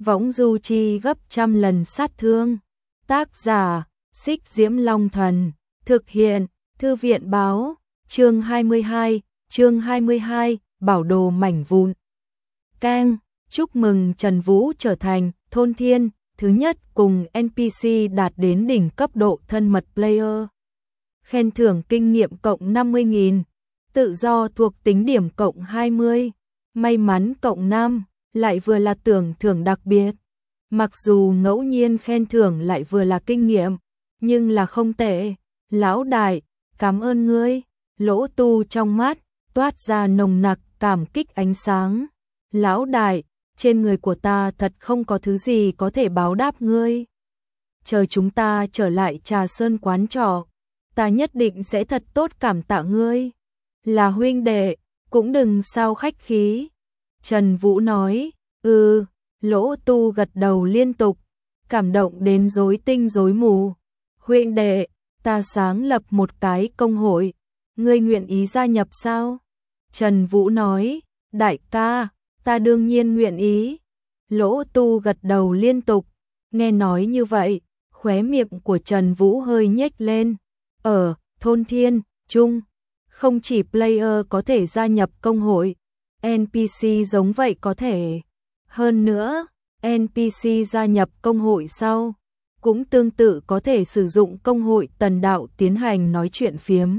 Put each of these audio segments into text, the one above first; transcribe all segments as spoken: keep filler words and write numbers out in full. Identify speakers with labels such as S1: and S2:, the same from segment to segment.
S1: võng du chi gấp trăm lần sát thương. Tác giả, Xích Diễm Long Thần, thực hiện, Thư viện báo, chương hai mươi hai, chương hai mươi hai, bảo đồ mảnh vụn. Keng, chúc mừng Trần Vũ trở thành Thôn Thiên thứ nhất cùng en pê xê đạt đến đỉnh cấp độ thân mật player. Khen thưởng kinh nghiệm cộng năm mươi nghìn, tự do thuộc tính điểm cộng hai mươi, may mắn cộng năm, lại vừa là tưởng thưởng đặc biệt. Mặc dù ngẫu nhiên khen thưởng lại vừa là kinh nghiệm, nhưng là không tệ. Lão đại, cảm ơn ngươi. Lỗ Tu trong mắt toát ra nồng nặc cảm kích ánh sáng. Lão đại, trên người của ta thật không có thứ gì có thể báo đáp ngươi. Chờ chúng ta trở lại Trà Sơn quán trọ, ta nhất định sẽ thật tốt cảm tạ ngươi. Là huynh đệ, cũng đừng sao khách khí. Trần Vũ nói, ừ, Lỗ Tu gật đầu liên tục, cảm động đến rối tinh rối mù. Huynh đệ, ta sáng lập một cái công hội, ngươi nguyện ý gia nhập sao? Trần Vũ nói, đại ca, ta đương nhiên nguyện ý. Lỗ Tu gật đầu liên tục, nghe nói như vậy, khóe miệng của Trần Vũ hơi nhếch lên. Ở Thôn Thiên, Trung, không chỉ player có thể gia nhập công hội, en pê xê giống vậy có thể. Hơn nữa, en pê xê gia nhập công hội sau, cũng tương tự có thể sử dụng công hội tần đạo tiến hành nói chuyện phiếm.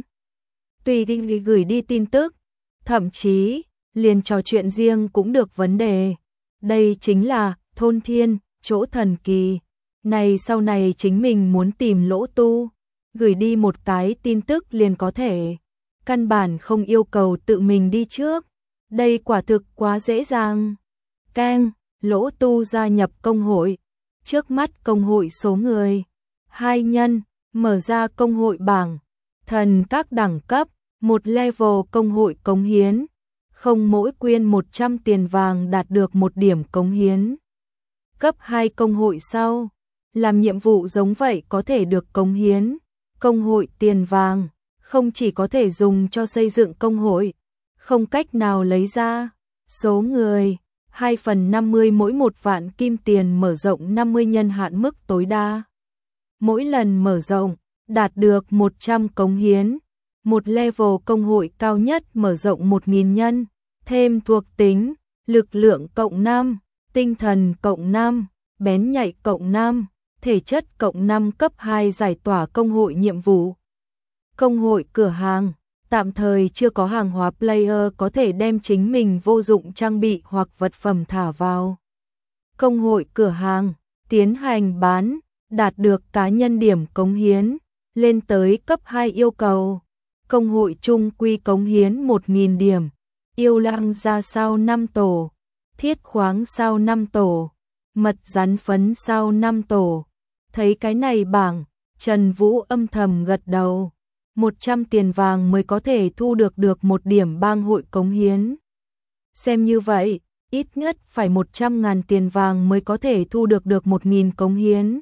S1: Tùy ý gửi đi tin tức, thậm chí, liền trò chuyện riêng cũng được vấn đề. Đây chính là Thôn Thiên, chỗ thần kỳ. Này sau này chính mình muốn tìm Lỗ Tu, gửi đi một cái tin tức liền có thể. Căn bản không yêu cầu tự mình đi trước. Đây quả thực quá dễ dàng. Keng, Lỗ Tu gia nhập công hội. Trước mắt công hội số người hai nhân, mở ra công hội bảng. Thần các đẳng cấp, một level công hội cống hiến. Không mỗi quyên một trăm tiền vàng đạt được một điểm cống hiến. Cấp hai công hội sau, làm nhiệm vụ giống vậy có thể được cống hiến. Công hội tiền vàng, không chỉ có thể dùng cho xây dựng công hội, không cách nào lấy ra. Số người, hai phần năm mươi mỗi một vạn kim tiền mở rộng năm mươi nhân hạn mức tối đa. Mỗi lần mở rộng, đạt được một trăm cống hiến. Một level công hội cao nhất mở rộng một nghìn nhân. Thêm thuộc tính, lực lượng cộng năm, tinh thần cộng năm, bén nhạy cộng năm, thể chất cộng năm cấp hai giải tỏa công hội nhiệm vụ. Công hội cửa hàng, tạm thời chưa có hàng hóa player có thể đem chính mình vô dụng trang bị hoặc vật phẩm thả vào. Công hội cửa hàng, tiến hành bán, đạt được cá nhân điểm cống hiến, lên tới cấp hai yêu cầu. Công hội chung quy cống hiến một nghìn điểm. Yêu lang ra sao năm tổ, thiết khoáng sao năm tổ, mật rắn phấn sao năm tổ. Thấy cái này bảng, Trần Vũ âm thầm gật đầu. một trăm tiền vàng mới có thể thu được được một điểm bang hội cống hiến. Xem như vậy, ít nhất phải một trăm ngàn tiền vàng mới có thể thu được được một nghìn cống hiến.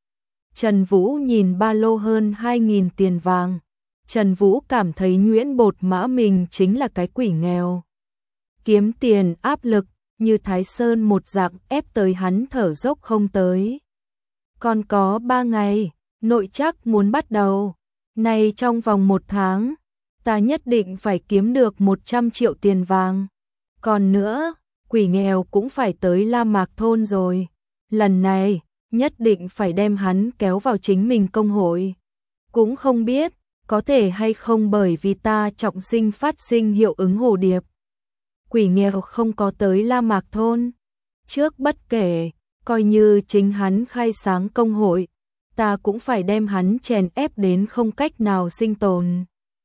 S1: Trần Vũ nhìn ba lô hơn hai nghìn tiền vàng. Trần Vũ cảm thấy nhuyễn bột mã mình chính là cái quỷ nghèo. Kiếm tiền áp lực, như Thái Sơn một dạng ép tới hắn thở dốc không tới. Còn có ba ngày, nội trắc muốn bắt đầu. Này trong vòng một tháng, ta nhất định phải kiếm được một trăm triệu tiền vàng. Còn nữa, quỷ nghèo cũng phải tới La Mạc Thôn rồi. Lần này, nhất định phải đem hắn kéo vào chính mình công hội. Cũng không biết, có thể hay không bởi vì ta trọng sinh phát sinh hiệu ứng hồ điệp. Quỷ nghèo không có tới La Mạc Thôn. Trước bất kể, coi như chính hắn khai sáng công hội, ta cũng phải đem hắn chèn ép đến không cách nào sinh tồn.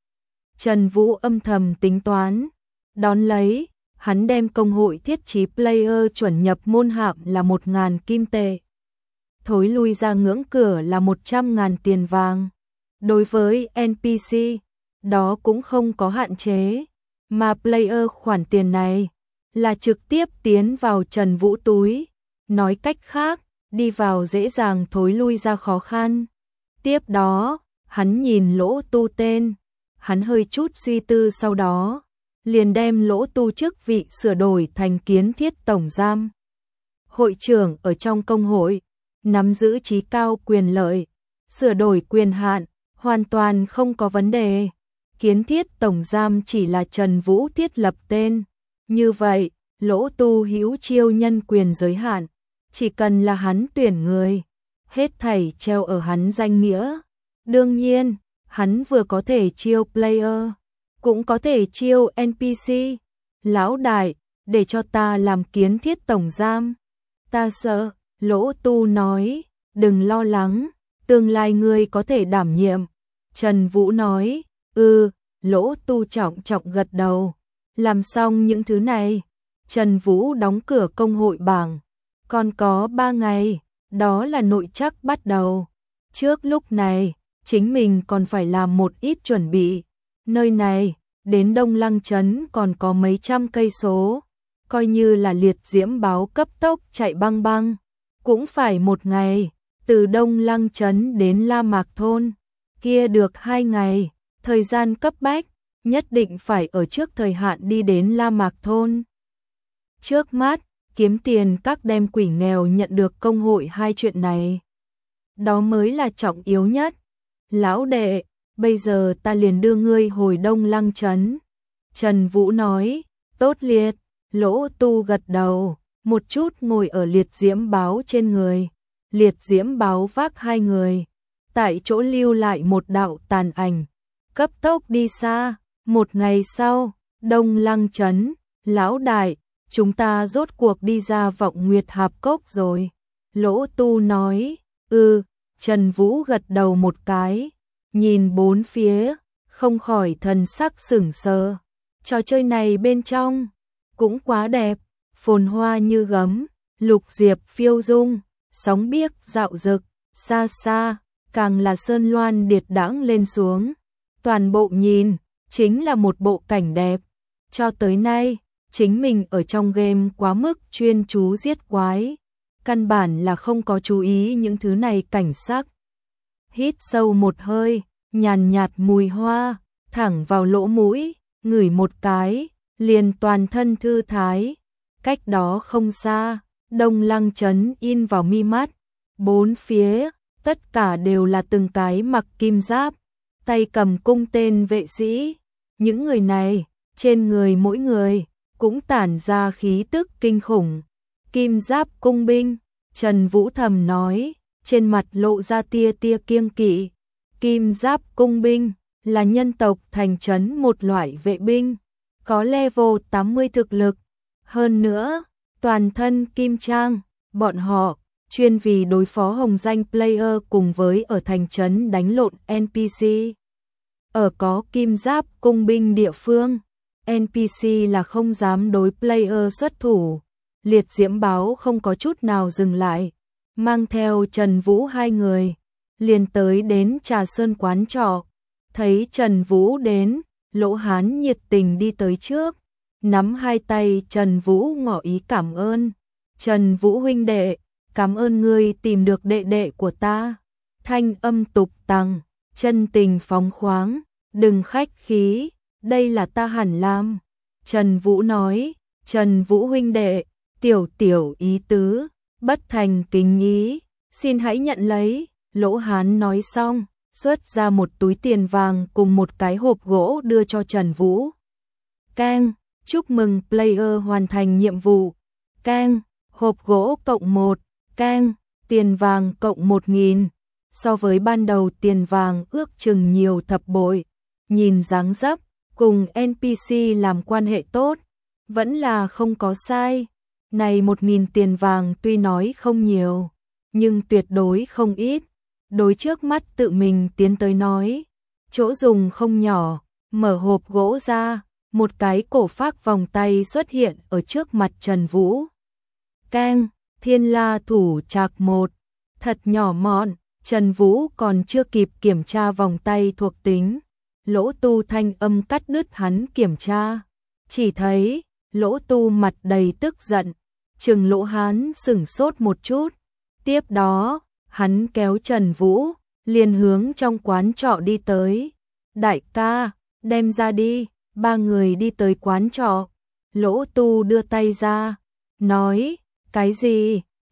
S1: Trần Vũ âm thầm tính toán. Đón lấy, hắn đem công hội thiết trí player chuẩn nhập môn hạng là một nghìn kim tệ. Thối lui ra ngưỡng cửa là một trăm ngàn tiền vàng. Đối với en pê xê, đó cũng không có hạn chế. Mà player khoản tiền này là trực tiếp tiến vào Trần Vũ túi. Nói cách khác, đi vào dễ dàng thối lui ra khó khăn. Tiếp đó, hắn nhìn Lỗ Tu tên. Hắn hơi chút suy tư sau đó, liền đem Lỗ Tu chức vị sửa đổi thành Kiến Thiết Tổng Giám. hội trưởng ở trong công hội, nắm giữ trí cao quyền lợi, sửa đổi quyền hạn, hoàn toàn không có vấn đề. Kiến thiết tổng giám chỉ là Trần Vũ thiết lập tên. Như vậy, Lỗ Tu hữu chiêu nhân quyền giới hạn, chỉ cần là hắn tuyển người, hết thảy treo ở hắn danh nghĩa. Đương nhiên, hắn vừa có thể chiêu player, cũng có thể chiêu en pê xê. Lão đại, để cho ta làm kiến thiết tổng giám. Ta sợ, Lỗ Tu nói, đừng lo lắng, tương lai ngươi có thể đảm nhiệm. Trần Vũ nói, ừ, Lỗ Tu trọng trọng gật đầu. Làm xong những thứ này, Trần Vũ đóng cửa công hội bảng. Còn có ba ngày, đó là nội trắc bắt đầu. Trước lúc này, chính mình còn phải làm một ít chuẩn bị. Nơi này, đến Đông Lăng Trấn còn có mấy trăm cây số. Coi như là liệt diễm báo cấp tốc chạy băng băng, cũng phải một ngày. Từ Đông Lăng Trấn đến La Mạc Thôn, kia được hai ngày. Thời gian cấp bách, nhất định phải ở trước thời hạn đi đến La Mạc Thôn. Trước mắt, kiếm tiền các đem quỷ nghèo nhận được công hội hai chuyện này. Đó mới là trọng yếu nhất. Lão đệ, bây giờ ta liền đưa ngươi hồi Đông Lăng Trấn. Trần Vũ nói, tốt liệt. Lỗ Tu gật đầu, một chút ngồi ở liệt diễm báo trên người. Liệt diễm báo vác hai người, tại chỗ lưu lại một đạo tàn ảnh, cấp tốc đi xa. Một ngày sau, Đông Lăng Trấn, lão đại, chúng ta rốt cuộc đi ra Vọng Nguyệt Hạp Cốc rồi. Lỗ Tu nói, ừ, Trần Vũ gật đầu một cái, nhìn bốn phía, không khỏi thần sắc sửng sờ. Trò chơi này bên trong, cũng quá đẹp, phồn hoa như gấm, lục diệp phiêu dung, sóng biếc dạo dực, xa xa, càng là sơn loan điệt đãng lên xuống. Toàn bộ nhìn, chính là một bộ cảnh đẹp. Cho tới nay, chính mình ở trong game quá mức chuyên chú giết quái, căn bản là không có chú ý những thứ này cảnh sắc. Hít sâu một hơi, nhàn nhạt mùi hoa, thẳng vào lỗ mũi, ngửi một cái, liền toàn thân thư thái. Cách đó không xa, Đông Lăng Trấn in vào mi mắt. Bốn phía, tất cả đều là từng cái mặc kim giáp, tay cầm cung tên vệ sĩ. Những người này, trên người mỗi người, cũng tản ra khí tức kinh khủng. Kim giáp cung binh, Trần Vũ thầm nói, trên mặt lộ ra tia tia kiêng kỵ. Kim giáp cung binh, là nhân tộc thành trấn một loại vệ binh, có level tám mươi thực lực. Hơn nữa, toàn thân kim trang, bọn họ chuyên vì đối phó hồng danh player cùng với ở thành trấn đánh lộn en pê xê. Ở có kim giáp cung binh địa phương, en pê xê là không dám đối player xuất thủ. Liệt diễm báo không có chút nào dừng lại, mang theo Trần Vũ hai người, liền tới đến Trà Sơn quán trọ. Thấy Trần Vũ đến, Lỗ Hán nhiệt tình đi tới trước, nắm hai tay Trần Vũ ngỏ ý cảm ơn. Trần Vũ huynh đệ, cảm ơn ngươi tìm được đệ đệ của ta. Thanh âm tục tằng, chân tình phóng khoáng, đừng khách khí, đây là ta hẳn làm. Trần Vũ nói, Trần Vũ huynh đệ, tiểu tiểu ý tứ, bất thành kính ý, xin hãy nhận lấy. Lỗ Hán nói xong, xuất ra một túi tiền vàng cùng một cái hộp gỗ đưa cho Trần Vũ. Keng, chúc mừng player hoàn thành nhiệm vụ. Keng, hộp gỗ cộng một. Keng, tiền vàng cộng một nghìn. So với ban đầu tiền vàng ước chừng nhiều thập bội. Nhìn dáng dấp, cùng en pê xê làm quan hệ tốt, vẫn là không có sai. Này một nghìn tiền vàng tuy nói không nhiều, nhưng tuyệt đối không ít. Đối trước mắt tự mình tiến tới nói, chỗ dùng không nhỏ, mở hộp gỗ ra, một cái cổ phác vòng tay xuất hiện ở trước mặt Trần Vũ. Keng, Thiên La thủ trạc một, thật nhỏ mọn. Trần Vũ còn chưa kịp kiểm tra vòng tay thuộc tính, Lỗ Tu thanh âm cắt đứt hắn kiểm tra. Chỉ thấy, Lỗ Tu mặt đầy tức giận, trừng Lỗ Hán sửng sốt một chút. Tiếp đó, hắn kéo Trần Vũ, liền hướng trong quán trọ đi tới. Đại ca, đem ra đi. Ba người đi tới quán trọ. Lỗ Tu đưa tay ra, nói, cái gì?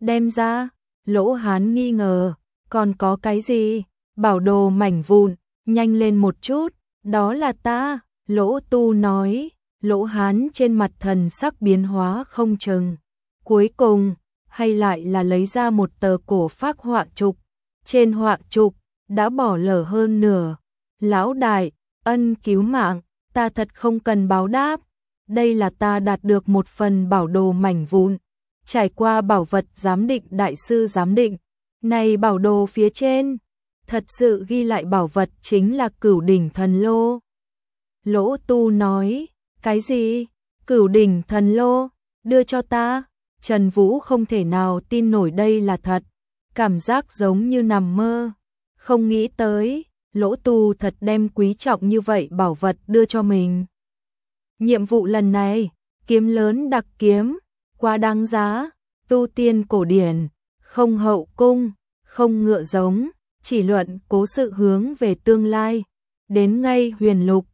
S1: đem ra, Lỗ Hán nghi ngờ, còn có cái gì? Bảo đồ mảnh vụn, nhanh lên một chút, đó là ta, Lỗ Tu nói. Lỗ Hán trên mặt thần sắc biến hóa không chừng. Cuối cùng, hay lại là lấy ra một tờ cổ phác họa trục. Trên họa trục, đã bỏ lở hơn nửa. Lão đại, ân cứu mạng, ta thật không cần báo đáp. Đây là ta đạt được một phần bảo đồ mảnh vụn. Trải qua bảo vật giám định đại sư giám định. Này bảo đồ phía trên, thật sự ghi lại bảo vật chính là Cửu Đỉnh Thần Lô. Lỗ Tu nói, cái gì? Cửu Đỉnh Thần Lô, đưa cho ta. Trần Vũ không thể nào tin nổi đây là thật, cảm giác giống như nằm mơ. Không nghĩ tới, Lỗ Tu thật đem quý trọng như vậy bảo vật đưa cho mình. Nhiệm vụ lần này, kiếm lớn đặc kiếm, quá đáng giá, tu tiên cổ điển, không hậu cung, không ngựa giống, chỉ luận cố sự hướng về tương lai. Đến ngay huyền lục,